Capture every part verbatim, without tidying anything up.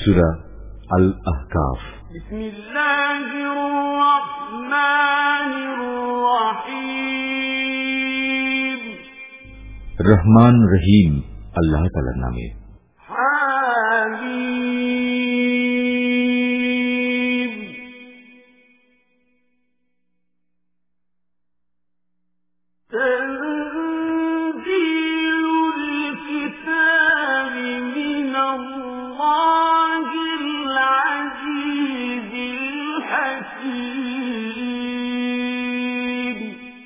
সূরা আল আহকাফ। বিসমিল্লাহির রহমানির রহিম। রহমান রহিম আল্লাহ তাআলার নামে। হামিম। তানজিলুল কিতাবি মিনাল্লাহিল আজিজিল হাকীম।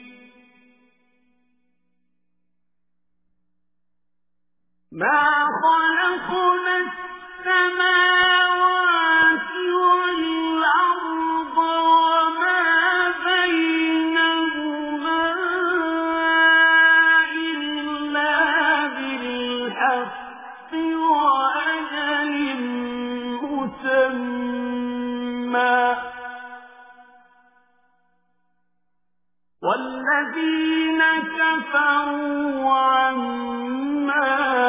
মা خلقنا السماوات والأرض وما بينهما إلا بالحق وأجل مسمى والذين كفروا عما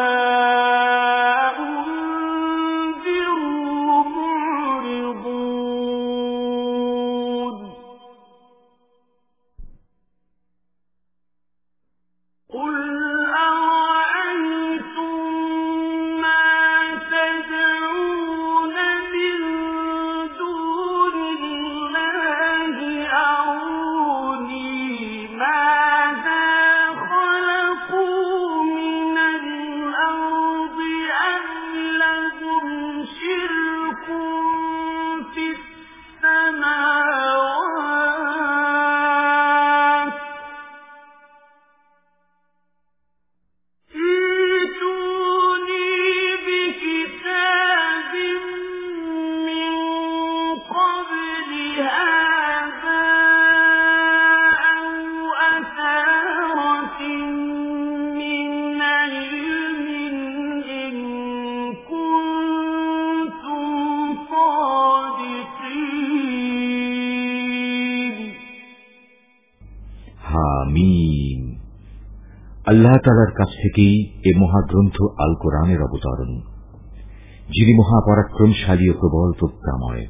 আল্লাহ তাআলার কাছ থেকেই এ মহাগ্রন্থ আল কোরআনের অবতরণ, যিনি মহাপরাক্রমশালী ও প্রবল প্রজ্ঞাময়।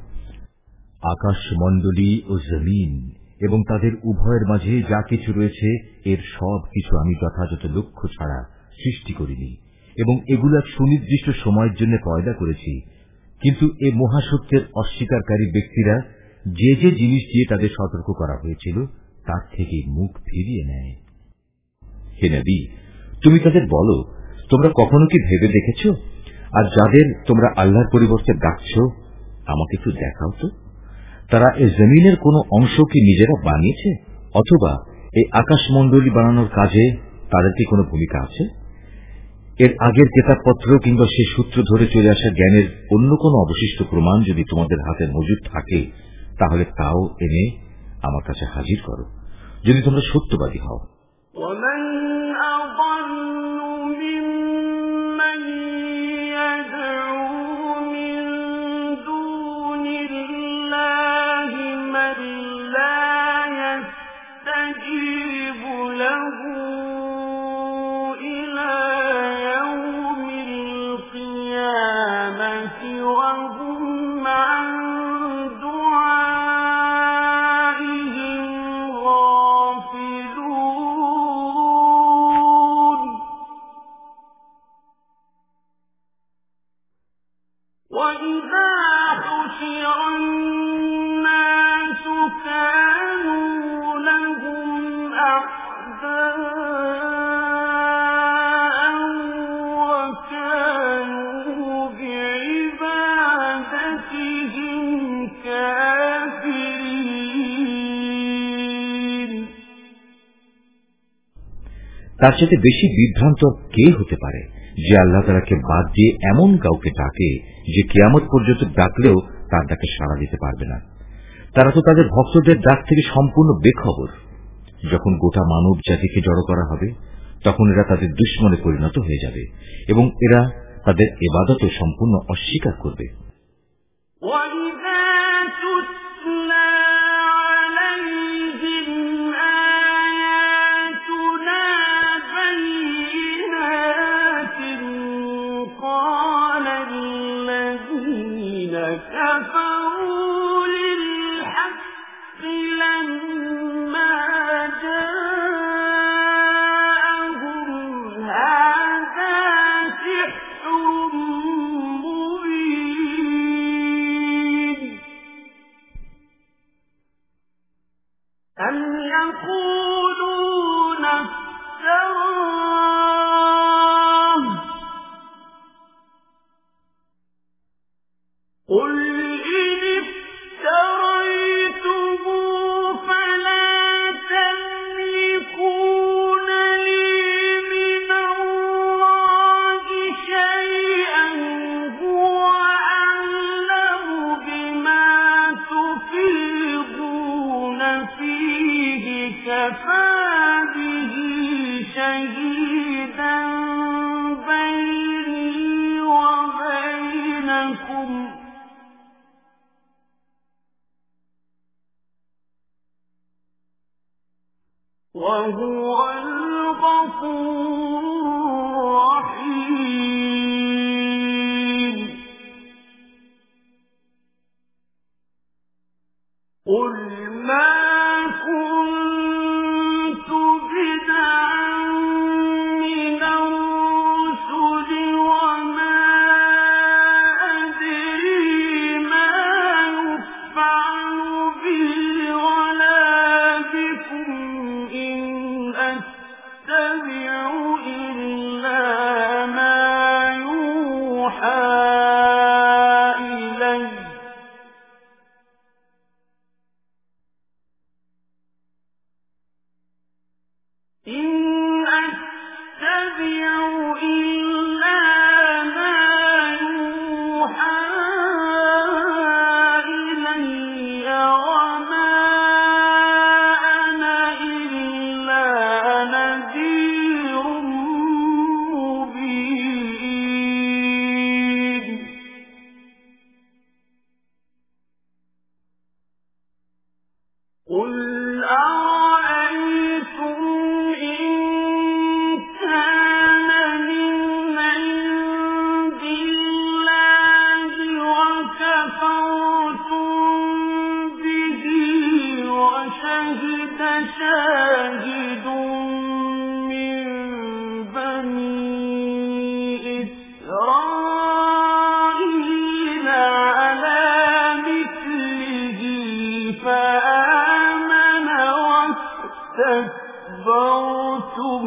আকাশমণ্ডলী ও জমিন এবং তাদের উভয়ের মাঝে যা কিছু রয়েছে, এর সব কিছু আমি যথাযথ লক্ষ্য ছাড়া সৃষ্টি করিনি এবং এগুলো এক সুনির্দিষ্ট সময়ের জন্য পয়দা করেছি। কিন্তু এ মহাসত্যের অস্বীকারী ব্যক্তিরা যে যে জিনিস দিয়ে তাদের সতর্ক করা হয়েছিল তার থেকে মুখ ফিরিয়ে নেয়। হে নবী, তুমি তাদের বলো, তোমরা কখনো কি ভেবে দেখেছ, আর যাদের তোমরা আল্লাহর পরিবর্তে ডাকছ, আমাকে একটু দেখাও তো, তারা এই জমিনের কোন অংশ কি নিজেরা বানিয়েছে, অথবা এই আকাশমণ্ডলী বানানোর কাজে তাদের কি কোনো ভূমিকা আছে? এর আগের কিতাবপত্র কিংবা সে সূত্র ধরে চলে আসা জ্ঞানের অন্য কোন অবশিষ্ট প্রমাণ যদি তোমাদের হাতে মজুদ থাকে, তাহলে তাও এনে আমার কাছে হাজির করো, যদি তোমরা সত্যবাদী হও। তার সাথে বেশি বিভ্রান্ত কে হতে পারে যে আল্লাহ তাআলাকে বাদ দিয়ে এমন কাউকে ডাকে যে কিয়ামত পর্যন্ত ডাকলেও তার ডাকে সাড়া দিতে পারবে না। তারা তো তাদের ভক্তদের ডাক থেকে সম্পূর্ণ বেখবর। যখন গোটা মানব জাতিকে জড়ো করা হবে, তখন এরা তাদের দুশমনে পরিণত হয়ে যাবে এবং এরা তাদের ইবাদতও সম্পূর্ণ অস্বীকার করবে। قال الذين كفروا للحق لما جاءهم هذا سحر مبين أم يقولون افتراه قل إن افتريته فلا تملكون لي من الله شيئا هو أعلم بما تفيضون فيه كفى به شهيدا بيني وبينكم وهو الغفور الرحيم قل ما كنت بدعا من الرسل وما أدري ما يفعل بي ولا بكم إن أتبع إلا ما يوحى إلي إن أتبع إلا ما يوحى إلي وما أنا إلا نذير مبين قل أرأيتم إن كان من عند الله وكفرتم به وشهد شاهد من بني إسرائيل على مثله فآمن واستكبرتم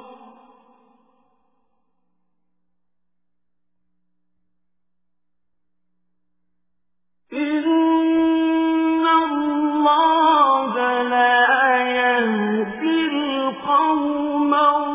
إن الله لا يهدي القوم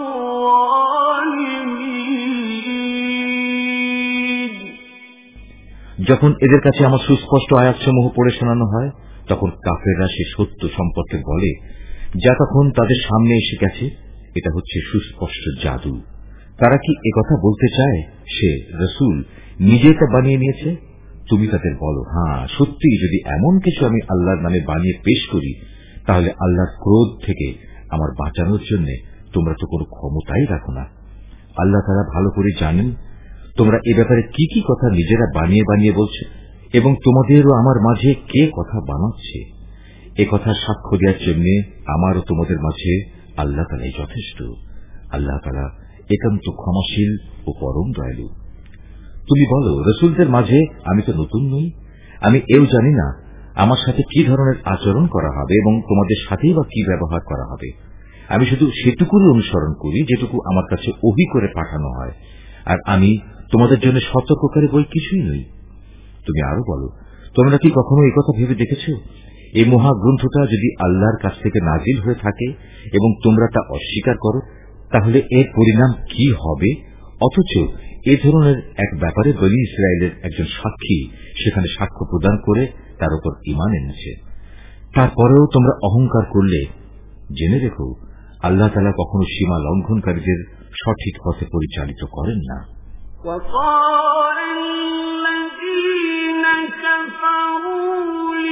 الظالمين যখন এদের কাছে আমার সুস্পষ্ট আয়াতসমূহ পড়ে শোনানো হয় তখন কাফেররা সে সত্য সম্পর্কে বলে যা তখন তাদের সামনে এসে গেছে, এটা হচ্ছে সুস্পষ্ট জাদু। তারা কি একথা বলতে চায় সে রসুল নিজে তা বানিয়ে নিয়েছে? তুমি তাদের বলো, হ্যাঁ সত্যি যদি এমন কিছু আমি আল্লাহর নামে বানিয়ে পেশ করি তাহলে আল্লাহর ক্রোধ থেকে আমার বাঁচানোর জন্য তোমরা তো কোনো ক্ষমতাই রাখো না। আল্লাহ তারা ভালো করে জানেন তোমরা এ ব্যাপারে কি কি কথা নিজেরা বানিয়ে বানিয়ে বলছো এবং তোমাদেরও আমার মাঝে কে কথা বানাচ্ছে। এ কথা সাক্ষ্য দেওয়ার জন্য আমার ও তোমাদের মাঝে আল্লাহ তাআলাই যথেষ্ট। আল্লাহ তাআলা একান্ত ক্ষমাশীল ও পরম দয়ালু। তুমি বলো, রসুলদের মাঝে আমি তো নতুন নই, আমি এও জানি না আমার সাথে কি ধরনের আচরণ করা হবে এবং তোমাদের সাথেই বা কি ব্যবহার করা হবে। আমি শুধু সেটুকুরই অনুসরণ করি যেটুকু আমার কাছে ওহী করে পাঠানো হয়, আর আমি তোমাদের জন্য সতর্ককারী বই কিছুই নই। তুমি আরো বলো, তোমরা কি কখনো এই কথা ভেবে দেখেছ এই মহাগ্রন্থটা যদি আল্লাহর কাছ থেকে নাজিল হয়ে থাকে এবং তোমরা তা অস্বীকার করো তাহলে এর পরিণাম কি হবে? অথচ এ ধরনের এক ব্যাপারে বনী ইসরায়েলের একজন সাক্ষী সেখানে সাক্ষ্য প্রদান করে তার উপর ঈমান এনেছে। তারপরেও তোমরা অহংকার করলে জেনে রেখো আল্লাহ তাআলা কখনো সীমা লঙ্ঘনকারীদের সঠিক পথে পরিচালিত করেন না। وقال الذين كفروا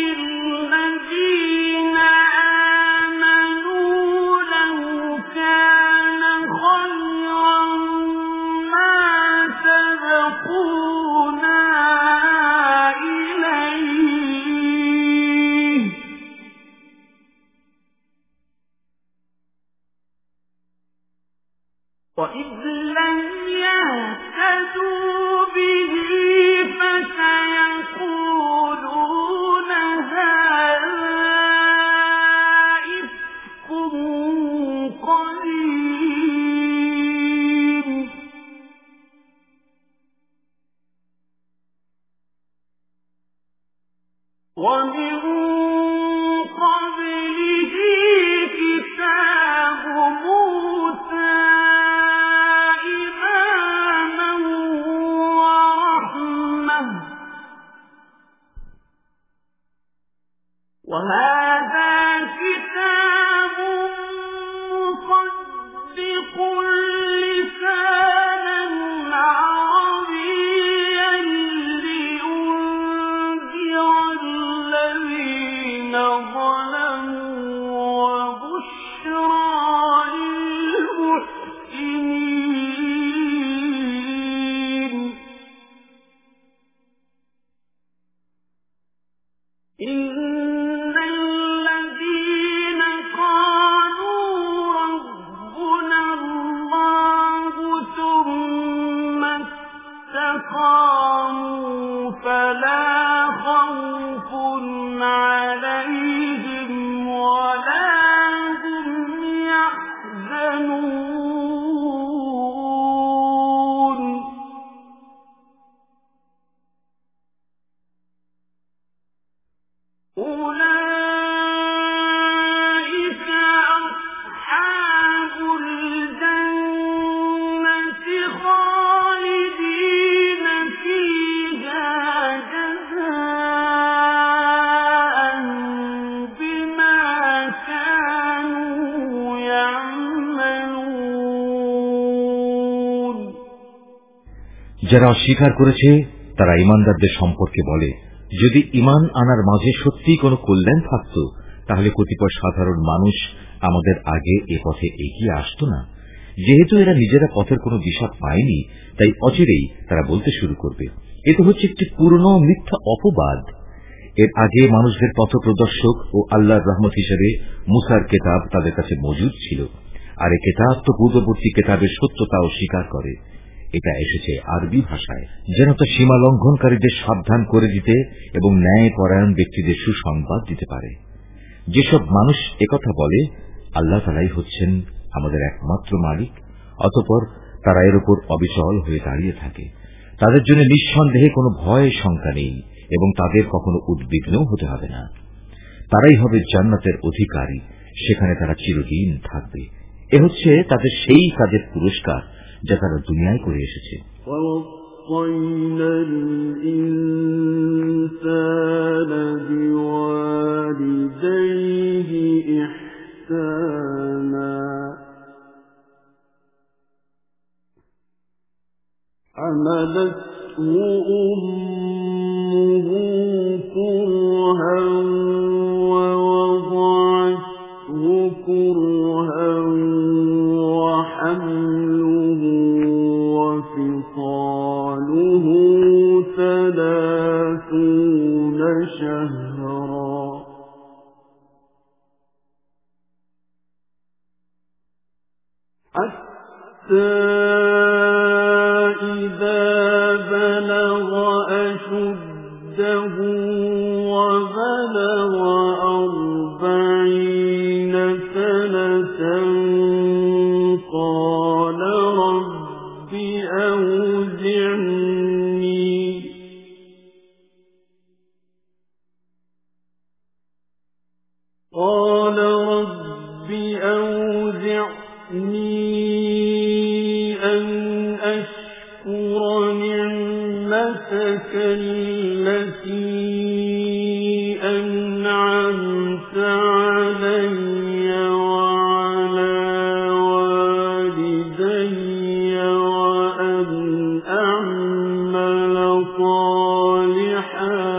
للذين آمنوا لو كان خيرا ما سبقونا إليه ومن قبله كتاب موسى إماما ورحمة وهذا كتاب مصدق لسانا عربيا لينذر الذين ظلموا وبشرى للمحسنين إن الذين قالوا ربنا الله ثم استقاموا فلا خوف عليهم ولا هم يحزنون أولئك أصحاب الجنة خالدين فيها جزاء بما كانوا يعملون যারা অস্বীকার করেছে তারা ঈমানদারদের সম্পর্কে বলে, যদি ঈমান আনার মাঝে সত্যিই কোনো কল্যাণ থাকত তাহলে কতিপয় সাধারণ মানুষ আমাদের আগে এ পথে এগিয়ে আসত না। যেহেতু এরা নিজেরা পথের কোনো দিশা পায়নি, তাই অচিরেই তারা বলতে শুরু করবে, এ তো হচ্ছে একটি পুরনো মিথ্যা অপবাদ। এর আগে মানুষদের পথ প্রদর্শক ও আল্লাহর রহমত হিসেবে মুসার কেতাব তাদের কাছে মজুদ ছিল, আর এ কেতাব তো পূর্ববর্তী কেতাবের সত্যতা অস্বীকার করে। এটা এসেছে আরবি ভাষায়, যেন তা সীমা লঙ্ঘনকারীদের সাবধান করে দিতে এবং ন্যায় পরায়ণ ব্যক্তিদের সুসংবাদ দিতে পারে। যেসব মানুষ একথা বলে আল্লাহ তাআলাই হচ্ছেন আমাদের একমাত্র মালিক, অতঃপর তারা এর উপর অবিচল হয়ে দাঁড়িয়ে থাকে। তাদের জন্য নিঃসন্দেহে কোনো ভয় শঙ্কা নেই এবং তাদের কখনো উদ্বিগ্নও হতে হবে না। তারাই হবে জান্নাতের অধিকারী, সেখানে তারা চিরদিন থাকবে। এ হচ্ছে তাদের সেই কাজের পুরস্কার যা তারা দুনিয়ায় করে এসেছে। حملته أمه كرها ووضعته كرها وحمله وفصاله ثلاثون شهرا حتى إذا بلغ أشده وبلغ أربعين سنة قال رب أوزعني قال رب أوزعني أن أشكر نعمتك التي أنعمت علي وعلى والدي وأن أعمل صالحا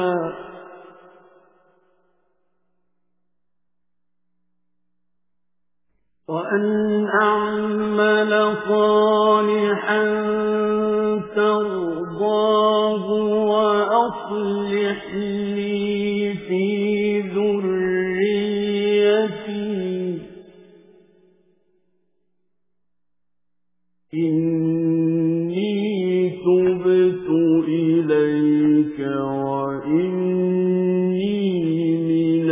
وأن أعمل صالحا ترضاه وأصلح لي في ذريتي إني تبت إليك وإني من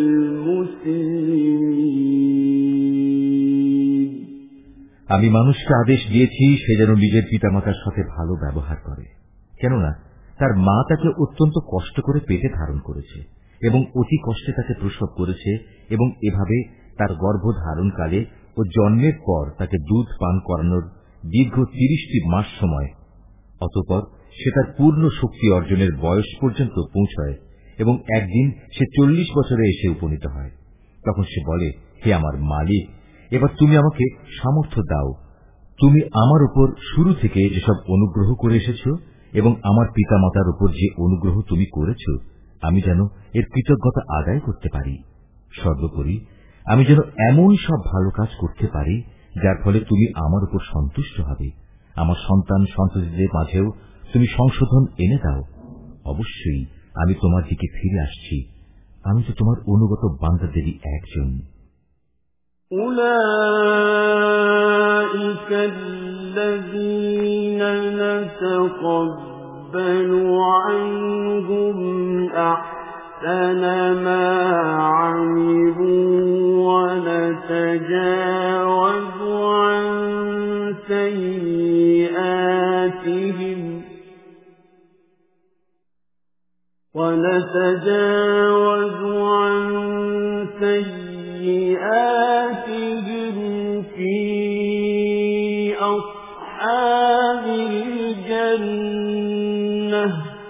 المسلمين আমি মানুষকে আদেশ দিয়েছি সে যেন নিজের পিতামাতার সাথে ভালো ব্যবহার করে, কেননা তার মা তাকে অত্যন্ত কষ্ট করে পেটে ধারণ করেছে। এবং অতি কষ্টে তাকে প্রসব করেছে, এবং এভাবে তার গর্ভধারণকালে ও জন্মের পর তাকে দুধ পান করানোর দীর্ঘ তিরিশটি মাস সময়। অতঃপর সে তার পূর্ণ শক্তি অর্জনের বয়স পর্যন্ত পৌঁছায় এবং একদিন সে চল্লিশ বছরে এসে উপনীত হয়। তখন সে বলে, হে আমার মালিক, এবার তুমি আমাকে সামর্থ্য দাও। তুমি আমার উপর শুরু থেকে যেসব অনুগ্রহ করে এসেছ এবং আমার পিতামাতার উপর যে অনুগ্রহ তুমি করেছ, আমি যেন এর কৃতজ্ঞতা আদায় করতে পারি। সর্বোপরি আমি যেন এমন সব ভালো কাজ করতে পারি যার ফলে তুমি আমার উপর সন্তুষ্ট হবে। আমার সন্তান সন্ততিদের মাঝেও তুমি সংশোধন এনে দাও। অবশ্যই আমি তোমার দিকে ফিরে আসছি। আমি তো তোমার অনুগত বান্দাদেরই একজন। أولئك الذين نتقبل عنهم أحسن ما عملوا ونتجاوز عن سيئاتهم ونتجاوز عن سيئاتهم في أصحاب الجنة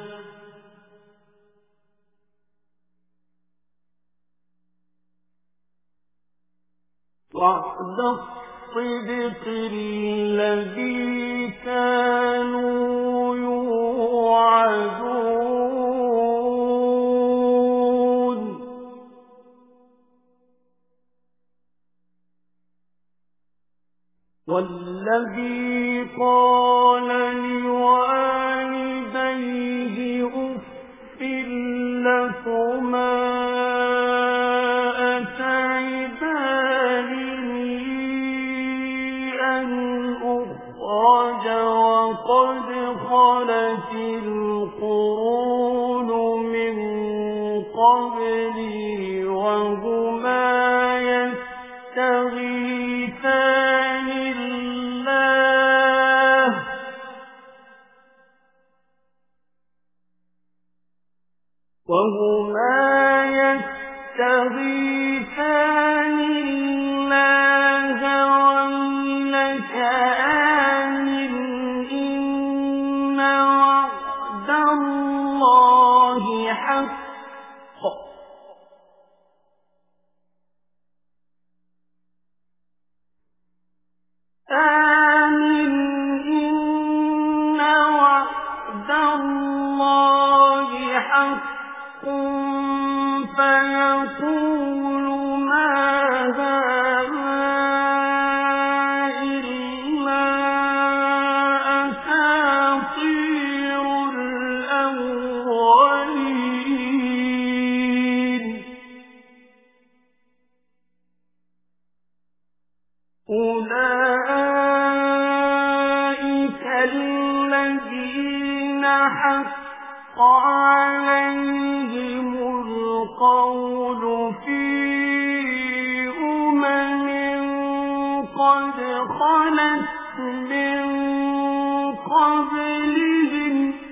وعد الصدق الذي كانوا يوعدون والذي قال لوالديه أف لكما وقد خلت القرون من قبلي وهما يستغيثان الله وهما يستغيثان الله ويلك آمن إن وعد الله حق فيقول ما هذا إلا أساطير الأولين أولئك الذين حق عليهم القول في أمم قد خلت من قبلهم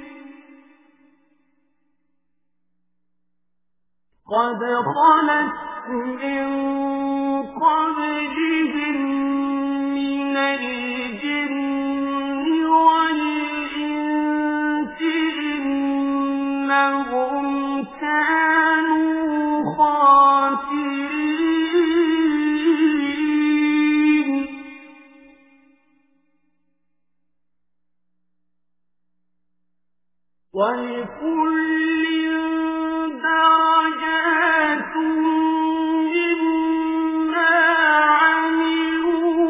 قد خلت من قبلهم من الجن والإنس إنهم كانوا خاسرين ولكل درجات مما عملوا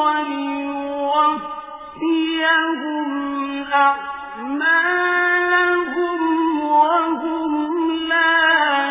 وليوفيهم أعمالهم وهم لا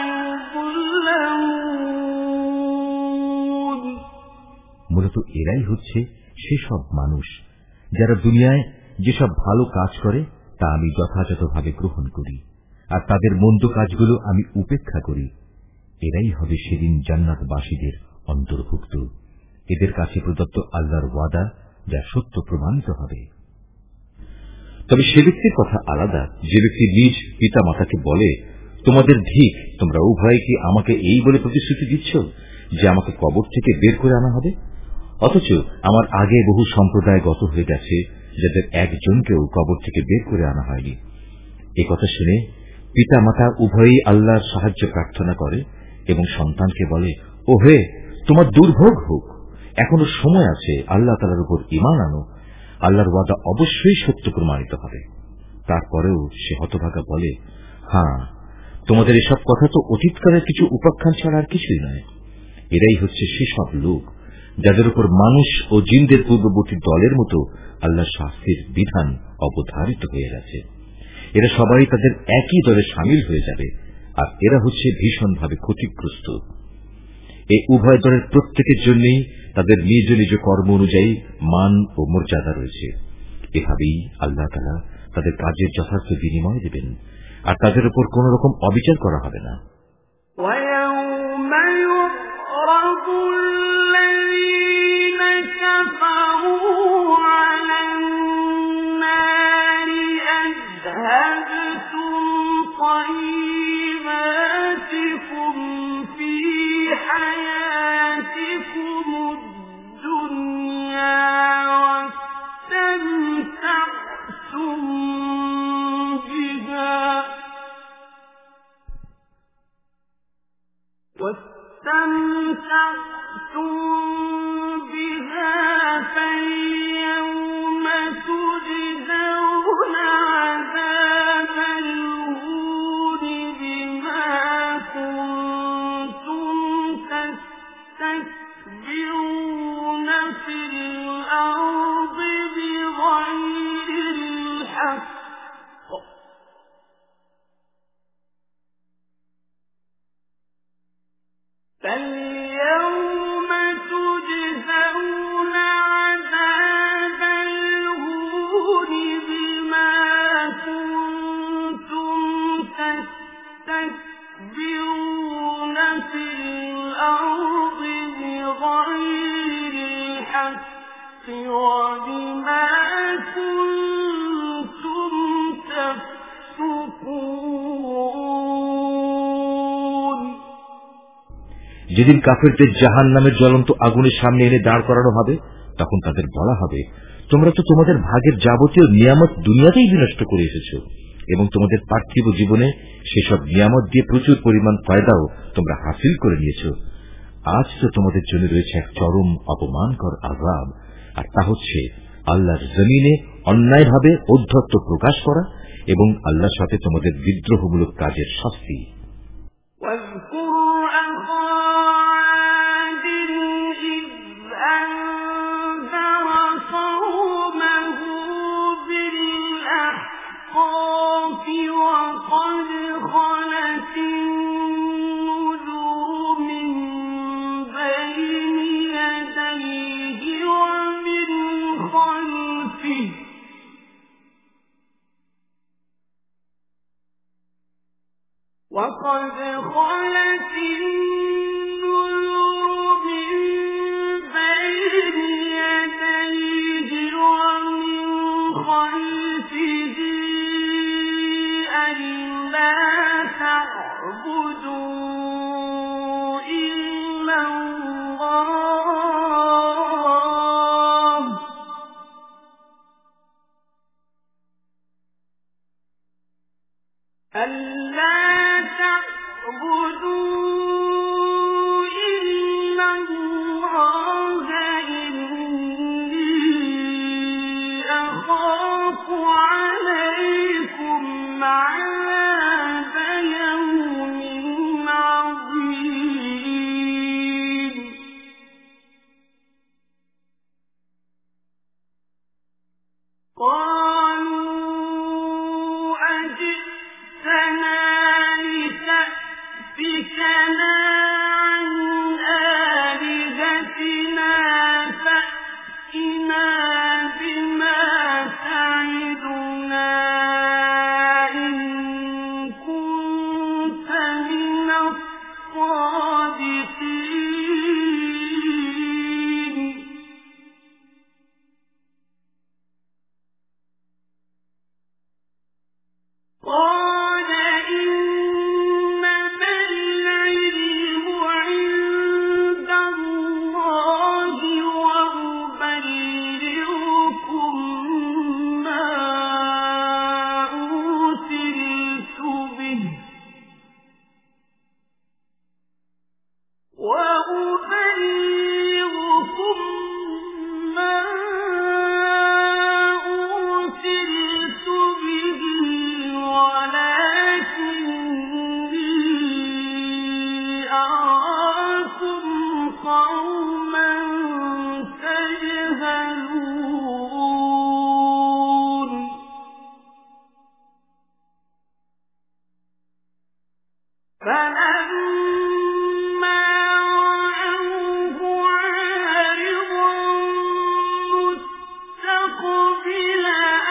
يظلمون। মূলত এরাই হচ্ছে সেসব মানুষ যারা দুনিয়ায় যেসব ভালো কাজ করে তা আমি যথাযথভাবে গ্রহণ করি, আর তাদের মন্দ কাজগুলো আমি উপেক্ষা করি। এরাই হবে সেদিন জান্নাতবাসীদের অন্তর্ভুক্ত। এদের কাছে প্রদত্ত আল্লাহর ওয়াদা যা সত্য প্রমাণিত হবে। তবে সে ব্যক্তির কথা আলাদা যে ব্যক্তি নিজ পিতা মাতাকে বলে, তোমাদের ধিক, তোমরা উভয় কি আমাকে এই বলে প্রতিশ্রুতি দিচ্ছ যে আমাকে কবর থেকে বের করে আনা হবে, অথচ আমার আগে বহু সম্প্রদায় গত হয়ে গেছে যাদের একজনকেও কবর থেকে বের করে আনা হয়নি। এ কথা শুনে পিতা মাতা উভয়ই আল্লাহর সাহায্য প্রার্থনা করে এবং সন্তানকে বলে, ও হে, তোমার দুর্ভোগ হোক, এখনো সময় আছে, আল্লাহ তাআলার উপর ঈমান আনো, আল্লাহর ওয়াদা অবশ্যই সত্য প্রমাণিত হবে। তারপরেও সে হতভাগা বলে, হ্যাঁ, তোমাদের এসব কথা তো অতীতকালের কিছু উপাখ্যান ছাড়া আর কিছুই নয়। এরাই হচ্ছে সেসব লোক যাদের উপর মানুষ ও জিনদের পূর্ববর্তী দলের মতো আল্লাহর শাস্তির বিধান অবধারিত হয়ে গেছে। এরা সবাই তাদের একই দলে সামিল হয়ে যাবে, আর এরা হচ্ছে ভীষণভাবে ক্ষতিগ্রস্ত। এই উভয় দলের প্রত্যেকের জন্যই তাদের নিজ নিজ কর্ম অনুযায়ী মান ও মর্যাদা রয়েছে। এভাবেই আল্লাহ তাআলা তাদের কাজের যথার্থ বিনিময় দেবেন, আর তাদের উপর কোন রকম অবিচার করা হবে না। واستمتعتم بها فاليوم تجزون عذاب الهون بما كنتم تستكبرون في الأرض بغير الحق فاليوم تجزون عذاب الهون بما كنتم تستكبرون في الأرض بغير الحق وبما كنتم تفسقون। যেদিন কাফেরদের জাহান্নামের জ্বলন্ত আগুনের সামনে এনে দাঁড় করানো হবে, তখন তাদের বলা হবে, তোমরা তো তোমাদের ভাগের যাবতীয় নিয়ামত দুনিয়াতেই বিনষ্ট করে এসেছ, এবং তোমাদের পার্থিব জীবনে সেসব নিয়ামত দিয়ে প্রচুর পরিমাণ ফায়দাও তোমরা হাসিল করে নিয়েছ। আজ তো তোমাদের জন্য রয়েছে এক চরম অপমানকর আযাব, আর তা হচ্ছে আল্লাহর জমিনে অন্যায়ভাবে ঔদ্ধত্য প্রকাশ করা এবং আল্লাহর সাথে তোমাদের বিদ্রোহমূলক কাজের শাস্তি। وقد خلت النذر من بين يديه ومن خلفه ألا تعبدوا إلا الله ألا تعبدوا إلا الله إني أخاف عليكم عذاب يوم عظيم قالوا أجئتنا لتأفكنا عن آلهتنا فأتنا بما تعدنا إن كنت من الصادقين قال إن فلما رأوه عارضا مستقبل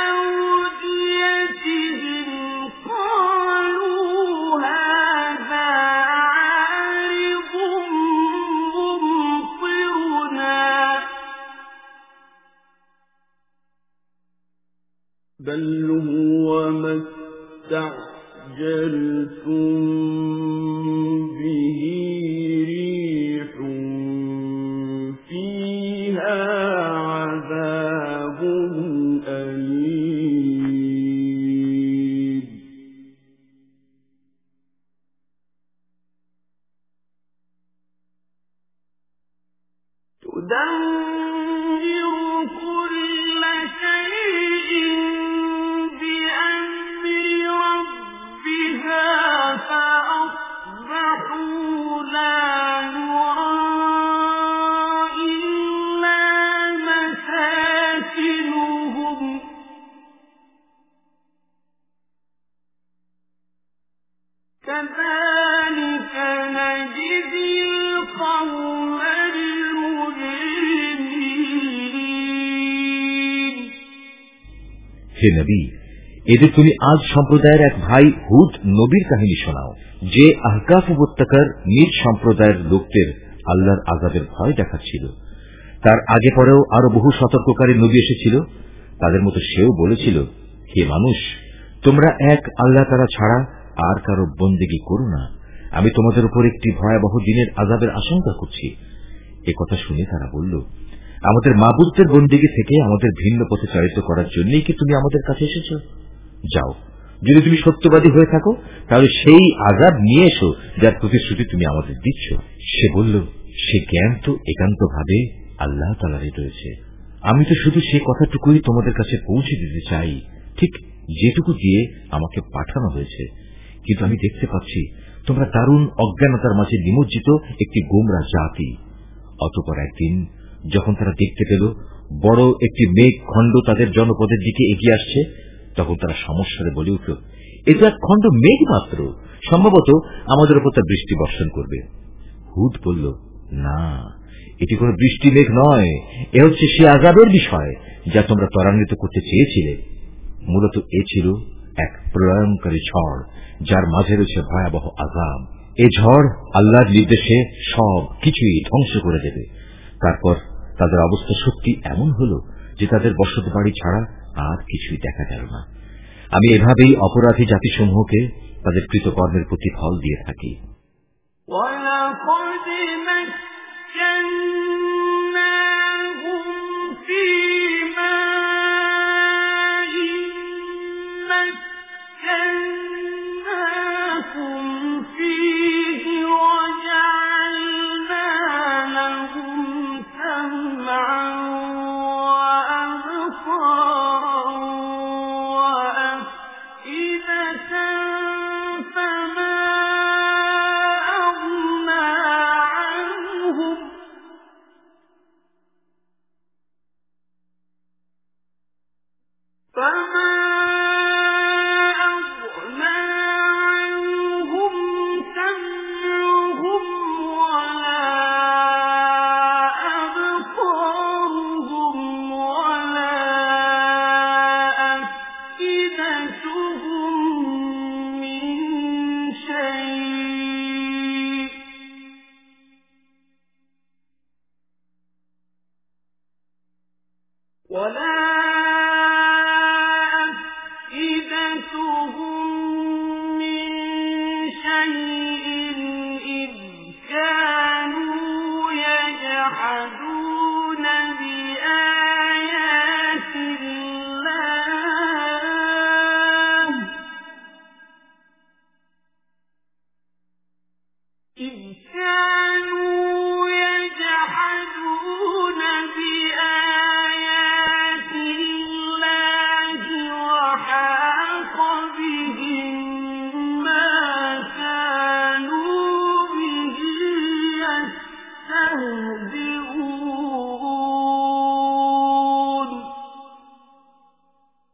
أوديتهم قالوا هذا عارض ممطرنا بل هو ما استعجلتم به ريح فيها عذاب أليم تدمر كل شيء فأصبحوا لا يرى إلا مساكنهم كذلك نجزي القوم المجرمين হে নবী, এদের তুমি আজ সম্প্রদায়ের এক ভাই হুদ নবীর কাহিনী শোনাও, যে আহকাফ উপত্যকার নিজ সম্প্রদায়ের লোকদের আল্লাহর আযাবের ভয় দেখাচ্ছিল। তার আগে পরেও আরো বহু সতর্ককারী নবী এসেছিল। তাদের মতো সেও বলেছিল, হে মানুষ, তোমরা এক আল্লাহ তাআলা ছাড়া আর কারো বন্দেগী করো না। আমি তোমাদের উপর একটি ভয়াবহ দিনের আযাবের আশঙ্কা করছি। এ কথা শুনে তারা বলল, আমাদের মাবুদদের বন্দেগী থেকে আমাদের ভিন্ন পথে চালিত করার জন্যই কি তুমি আমাদের কাছে এসেছ? যাও, যদি তুমি সত্যবাদী হয়ে থাকো তাহলে সেই আযাব নিয়ে এসো যার প্রতিশ্রুতি তুমি আমাদের দিচ্ছ। সে বলল, সে জ্ঞান তো একান্ত ভাবে আল্লাহ তাআলারই রয়েছে। আমি তো শুধু সে কথাটুকুই তোমাদের কাছে পৌঁছে দিতে চাই, ঠিক যেটুকু দিয়ে আমাকে পাঠানো হয়েছে। কিন্তু আমি দেখতে পাচ্ছি তোমরা দারুণ অজ্ঞানতার মাঝে নিমজ্জিত একটি গোমরা জাতি। অতঃপর একদিন যখন তারা দেখতে পেল বড় একটি মেঘ খণ্ড তাদের জনপদের দিকে এগিয়ে আসছে, তখন তারা সমস্যারে বলে উঠল, এটা এক খণ্ড মেঘ মাত্র, সম্ভবত আমাদের উপর তা বৃষ্টি বর্ষণ করবে। হুদ বলল, না, এটি কোন বৃষ্টি মেঘ নয়, এ হচ্ছে সে আযাবের বিষয় যা তোমরা ত্বরান্বিত করতে চেয়েছিলে। মূলত এ ছিল এক প্রলয়ঙ্কারী ঝড়, যার মাঝে রয়েছে ভয়াবহ আযাব। এ ঝড় আল্লাহর নির্দেশে সব কিছুই ধ্বংস করে দেবে। তারপর তাদের অবস্থা সত্যি এমন হল যে তাদের বসত বাড়ি ছাড়া আর কিছুই দেখা গেল না। আমি এভাবেই অপরাধী জাতিসমূহকে তাদের কৃতকর্মের প্রতিফল দিয়ে থাকি।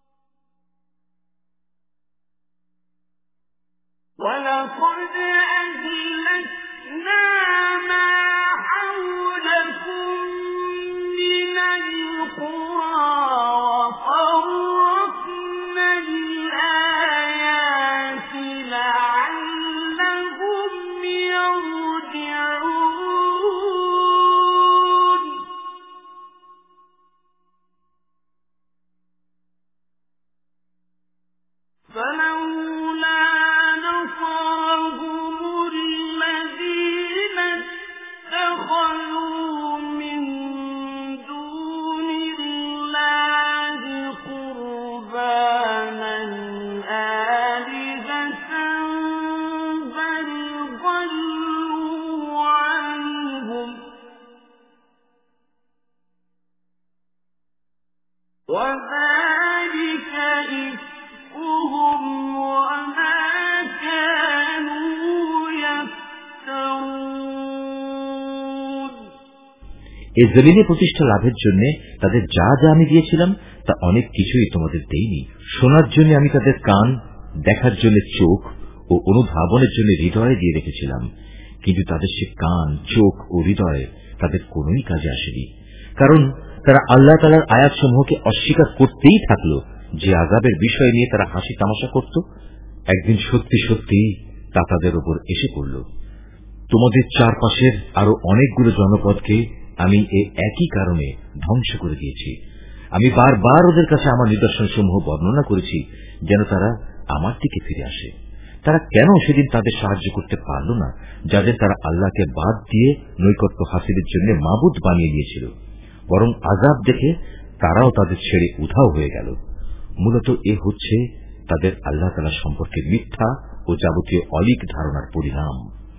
ولقد এই জমিনে প্রতিষ্ঠা লাভের জন্য তাদের যা যা আমি দিয়েছিলাম তা অনেক কিছুই তোমাদের দেইনি। শোনার জন্য আমি তাদের কান, দেখার জন্য চোখ ও অনুধাবনের জন্য হৃদয় দিয়ে রেখেছিলাম, কিন্তু তাদের সে কান, চোখ ও হৃদয় তাদের কোনই কাজে আসেনি, কারণ তারা আল্লাহ তাআলার আয়াতসমূহকে অস্বীকার করতেই থাকল। যে আযাবের বিষয় নিয়ে তারা হাসি তামাশা করত, একদিন সত্যি সত্যি তা তাদের উপর এসে পড়ল। তোমাদের চারপাশের আরো অনেকগুলো জনপদকে আমি এই একই কারণে ধ্বংস করে দিয়েছি। আমি বারবার ওদের কাছে আমার নিদর্শন সমূহ বর্ণনা করেছি যেন তারা আমার দিকে ফিরে আসে। তারা কেন সেদিন তাদের সাহায্য করতে পারল না, যাদের তারা আল্লাহকে বাদ দিয়ে নৈকট্য হাসিলের জন্য মাবুদ বানিয়ে নিয়েছিল? বরং আযাব দেখে তারাও তাদের ছেড়ে উধাও হয়ে গেল। মূলত এ হচ্ছে তাদের আল্লাহ তাআলা সম্পর্কে মিথ্যা ও যাবতীয় অলীক ধারণার পরিণাম।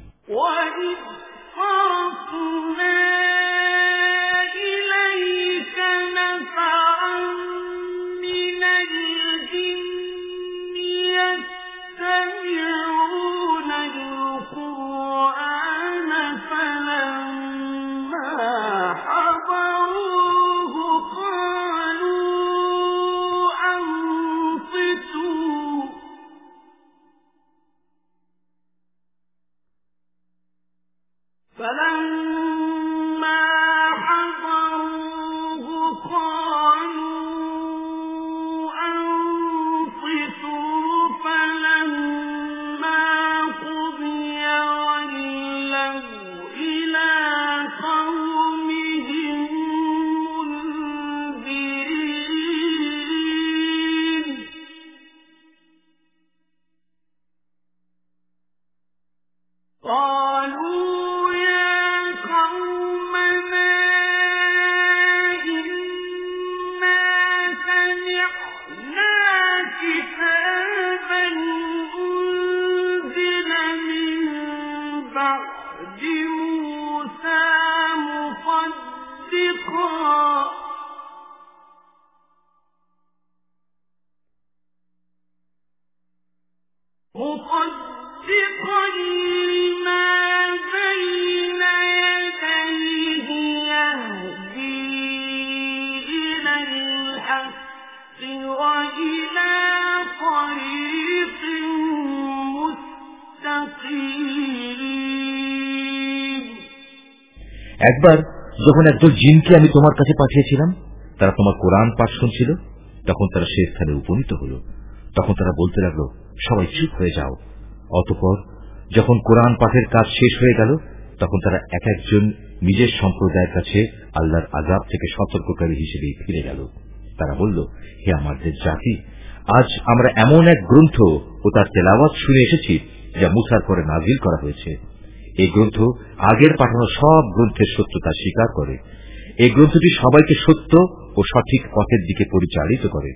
একবার যখন একদল জিনকে আমি তোমার কাছে পাঠিয়েছিলাম, তারা তোমার কোরআন পাঠ শুনছিল, তখন তারা সে স্থানে উপনীত হল। তখন তারা বলতে লাগলো, সবাই চুপ হয়ে যাও। অতঃপর যখন কোরআন পাঠের কাজ শেষ হয়ে গেল, তখন তারা এক একজন নিজের সম্প্রদায়ের কাছে আল্লাহর আযাব থেকে সতর্ককারী হিসেবে ফিরে গেল। তারা বলল, হে আমাদের জাতি, আজ আমরা এমন এক গ্রন্থ ও তার তেলাওয়াত শুনে এসেছি যা মুসার পরে নাজিল করা হয়েছে। এই গ্রন্থ আগের পাঠানো সব গ্রন্থের সত্যতা স্বীকার করে। এই গ্রন্থটি সবাইকে সত্য ও সঠিক পথের দিকে পরিচালিত করে।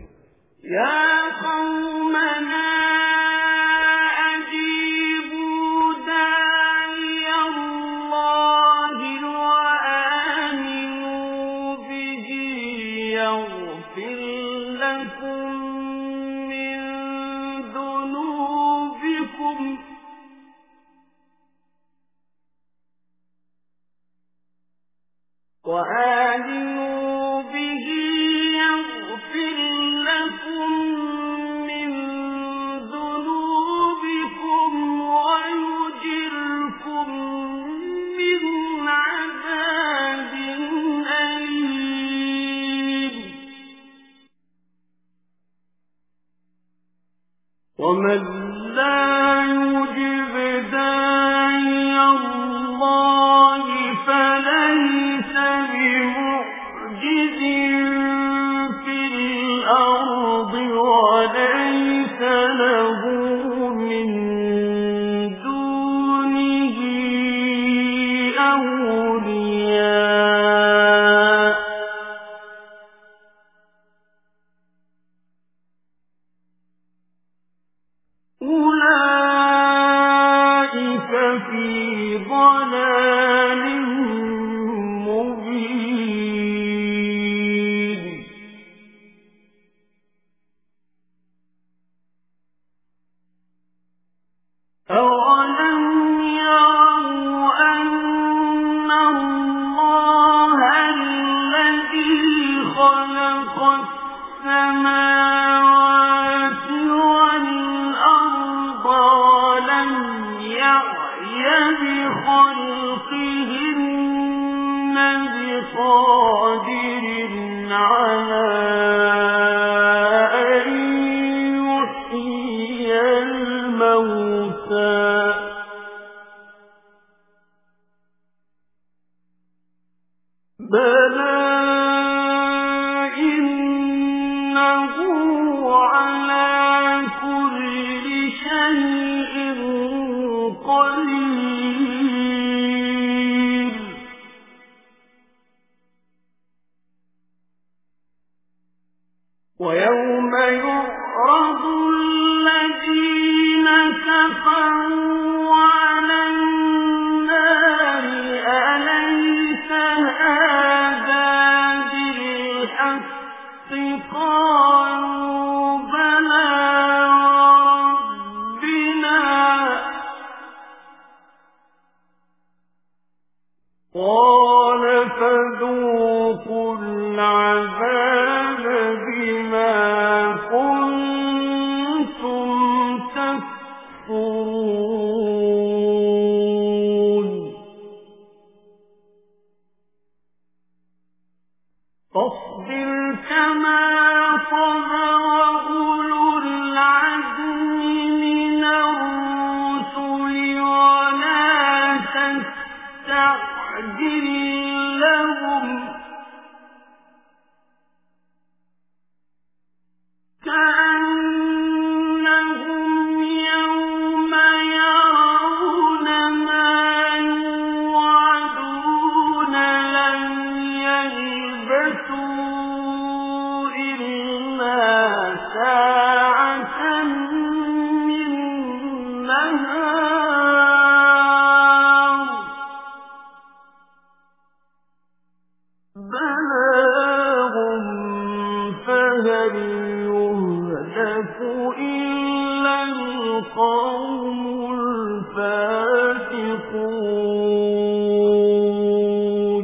وآمنوا به يغفر لكم من ذنوبكم ويجركم من عذاب أليم ومن لا يجب داعي الله فليس بمعجز في الأرض وليس له من دونه أولياء أولئك في ضلال مبين أولم يروا أن الله أن يعي بخلقهن بقادر على أن يحيي الموتى بلى إنه على كل شيء قدير ويوم يعرض الذين كفروا على النار أليس هذا بالحق قالوا بلى وربنا قال فذوقوا العذاب بما كنتم تكفرون فاصبر كما صبر أولو العزم من الرسل ولا تستعجل لهم كأنهم يوم يرون ما يوعدون لن يلبثوا إلا ساعة من نهار بلاغ فهل يهلك إلا القوم الفاسقون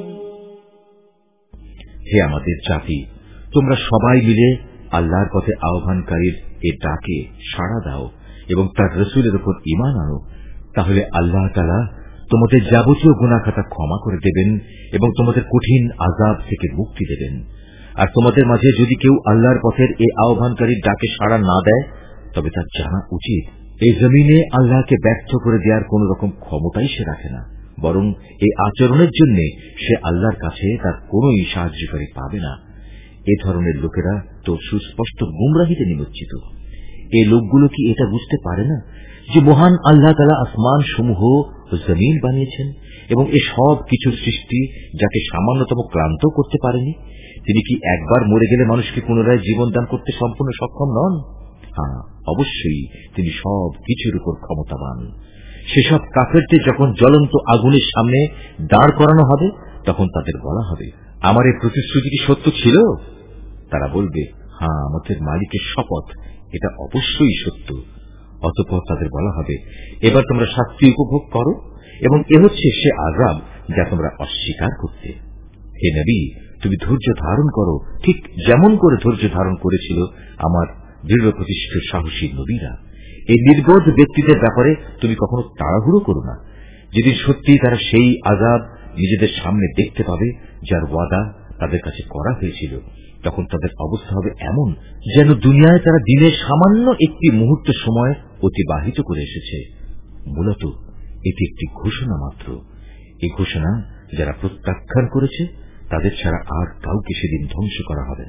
হে আমাদের জাতি, তোমরা সবাই মিলে আল্লাহর পথে আহ্বানকারীর এ ডাকে সাড়া দাও এবং তার রসুলের উপর ঈমান আনো, তাহলে আল্লাহ তাআলা তোমাদের যাবতীয় গুনাহ খাতা ক্ষমা করে দেবেন এবং তোমাদের কঠিন আযাব থেকে মুক্তি দেবেন। আর তোমাদের মাঝে যদি কেউ আল্লাহর পথের এই আহ্বানকারীর ডাকে সাড়া না দেয়, তবে তার জানা উচিত এই জমিনে আল্লাহকে ব্যর্থ করে দেওয়ার কোন রকম ক্ষমতাই সে রাখে না, বরং এই আচরণের জন্য সে আল্লাহর কাছে তার কোন সাহায্যকারী পাবে না। এ ধরনের লোকেরা তো সুস্পষ্ট গুমরাহিতে নিমজ্জিত। এই লোকগুলো কি এটা বুঝতে পারে না যে মহান আল্লাহ তাআলা আসমান সমূহ ও জমিন বানিয়েছেন এবং এ সব কিছু সৃষ্টি যাকে সামান্যতম ক্লান্ত করতে পারেনি? তিনি কি একবার মরে গেলে মানুষকে পুনরায় জীবন দান করতে সম্পূর্ণ সক্ষম নন? হ্যাঁ, অবশ্যই তিনি সব কিছুর উপর ক্ষমতাবান। সেসব কাফেরদের যখন জ্বলন্ত আগুনের সামনে দাঁড় করানো হবে, তখন তাদের বলা হবে, আমার এই প্রতিশ্রুতি কি সত্য ছিল? তারা বলবে, হ্যাঁ, আমাদের মালিকের শপথ, এটা অবশ্যই সত্য। অতঃপর তাদের বলা হবে, এবার তোমরা শাস্তি উপভোগ করো এবং এ হচ্ছে সে আযাব যা তোমরা অস্বীকার করতে। হে নবী, তুমি ধৈর্য ধারণ করো, ঠিক যেমন করে ধৈর্য ধারণ করেছিল আমার দৃঢ় প্রতিষ্ঠিত সাহসী নবীরা। এই নির্বোধ ব্যক্তিদের ব্যাপারে তুমি কখনো তাড়াহুড়ো করো না। যেদিন সত্যি তারা সেই আযাব নিজেদের সামনে দেখতে পাবে যার ওয়াদা তাদের কাছে করা হয়েছিল, তখন তাদের অবস্থা হবে এমন যেন দুনিয়ায় তারা দিনের সামান্য একটি মুহূর্ত সময় অতিবাহিত করে এসেছে। মূলত এটি একটি ঘোষণা মাত্র। এই ঘোষণা যারা প্রত্যাখ্যান করেছে তাদের ছাড়া আর কাউকে সেদিন ধ্বংস করা হবে না।